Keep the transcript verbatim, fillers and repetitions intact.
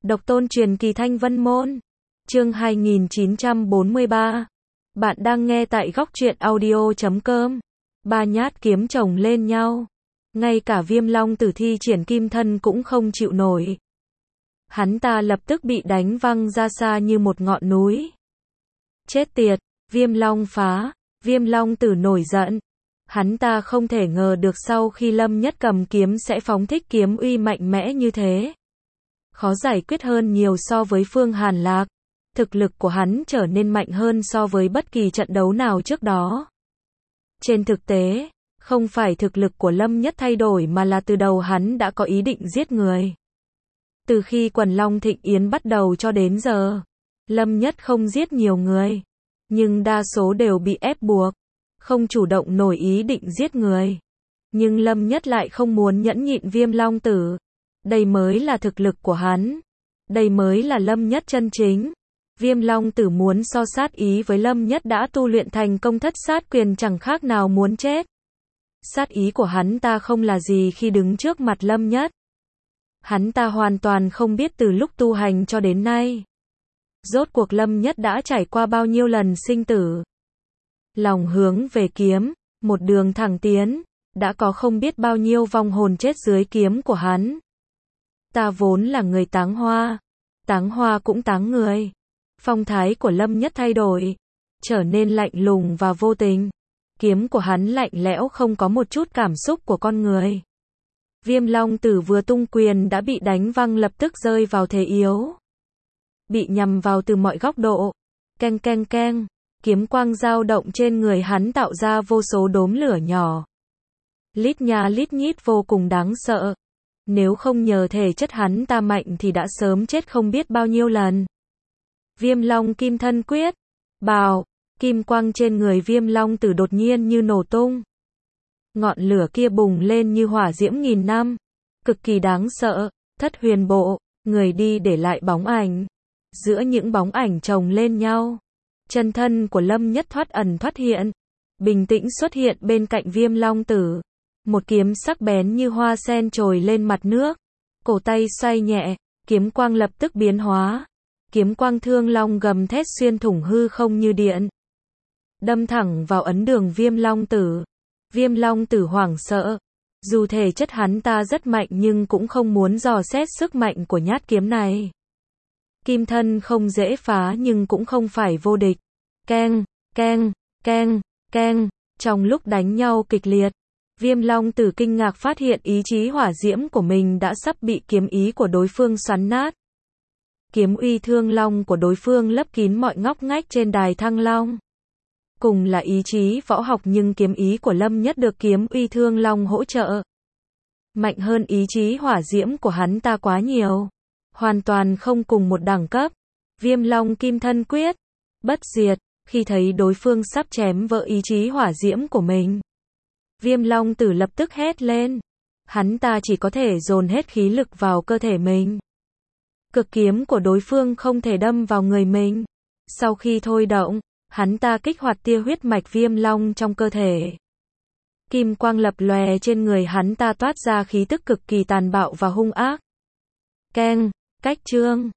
Độc tôn truyền kỳ Thanh Vân Môn. Chương hai nghìn chín trăm bốn mươi ba. Bạn đang nghe tại góc truyện audio chấm com. Ba nhát kiếm chồng lên nhau. Ngay cả Viêm Long Tử thi triển kim thân cũng không chịu nổi. Hắn ta lập tức bị đánh văng ra xa như một ngọn núi. Chết tiệt, Viêm Long phá, Viêm Long Tử nổi giận. Hắn ta không thể ngờ được sau khi Lâm Nhất cầm kiếm sẽ phóng thích kiếm uy mạnh mẽ như thế. Khó giải quyết hơn nhiều so với Phương Hàn Lạc. Thực lực của hắn trở nên mạnh hơn so với bất kỳ trận đấu nào trước đó. Trên thực tế, không phải thực lực của Lâm Nhất thay đổi mà là từ đầu hắn đã có ý định giết người. Từ khi Quần Long Thịnh Yến bắt đầu cho đến giờ, Lâm Nhất không giết nhiều người, nhưng đa số đều bị ép buộc, không chủ động nổi ý định giết người. Nhưng Lâm Nhất lại không muốn nhẫn nhịn Viêm Long Tử. Đây mới là thực lực của hắn. Đây mới là Lâm Nhất chân chính. Viêm Long Tử muốn so sát ý với Lâm Nhất đã tu luyện thành công thất sát quyền chẳng khác nào muốn chết. Sát ý của hắn ta không là gì khi đứng trước mặt Lâm Nhất. Hắn ta hoàn toàn không biết từ lúc tu hành cho đến nay, rốt cuộc Lâm Nhất đã trải qua bao nhiêu lần sinh tử. Lòng hướng về kiếm, một đường thẳng tiến, đã có không biết bao nhiêu vong hồn chết dưới kiếm của hắn. Ta vốn là người táng hoa, táng hoa cũng táng người. Phong thái của Lâm Nhất thay đổi, trở nên lạnh lùng và vô tình. Kiếm của hắn lạnh lẽo không có một chút cảm xúc của con người. Viêm Long Tử vừa tung quyền đã bị đánh văng lập tức rơi vào thế yếu. Bị nhằm vào từ mọi góc độ. Keng keng keng, kiếm quang dao động trên người hắn tạo ra vô số đốm lửa nhỏ. Lít nha lít nhít vô cùng đáng sợ. Nếu không nhờ thể chất hắn ta mạnh thì đã sớm chết không biết bao nhiêu lần. Viêm Long Kim Thân Quyết. Bào, kim quang trên người Viêm Long Tử đột nhiên như nổ tung. Ngọn lửa kia bùng lên như hỏa diễm nghìn năm. Cực kỳ đáng sợ. Thất huyền bộ, người đi để lại bóng ảnh. Giữa những bóng ảnh chồng lên nhau, chân thân của Lâm Nhất thoát ẩn thoát hiện. Bình tĩnh xuất hiện bên cạnh Viêm Long Tử. Một kiếm sắc bén như hoa sen trồi lên mặt nước. Cổ tay xoay nhẹ, kiếm quang lập tức biến hóa. Kiếm quang thương long gầm thét xuyên thủng hư không như điện. Đâm thẳng vào ấn đường Viêm Long Tử. Viêm Long Tử hoảng sợ. Dù thể chất hắn ta rất mạnh nhưng cũng không muốn dò xét sức mạnh của nhát kiếm này. Kim thân không dễ phá nhưng cũng không phải vô địch. Keng, keng, keng, keng. Trong lúc đánh nhau kịch liệt, Viêm Long Tử kinh ngạc phát hiện ý chí hỏa diễm của mình đã sắp bị kiếm ý của đối phương xoắn nát. Kiếm uy thương long của đối phương lấp kín mọi ngóc ngách trên đài thăng long. Cùng là ý chí võ học nhưng kiếm ý của Lâm Nhất được kiếm uy thương long hỗ trợ. Mạnh hơn ý chí hỏa diễm của hắn ta quá nhiều. Hoàn toàn không cùng một đẳng cấp. Viêm Long Kim Thân Quyết. Bất diệt, khi thấy đối phương sắp chém vỡ ý chí hỏa diễm của mình, Viêm Long Tử lập tức hét lên. Hắn ta chỉ có thể dồn hết khí lực vào cơ thể mình. Cực kiếm của đối phương không thể đâm vào người mình. Sau khi thôi động, hắn ta kích hoạt tia huyết mạch Viêm Long trong cơ thể. Kim quang lập lòe trên người hắn ta toát ra khí tức cực kỳ tàn bạo và hung ác. Keng, cách chương.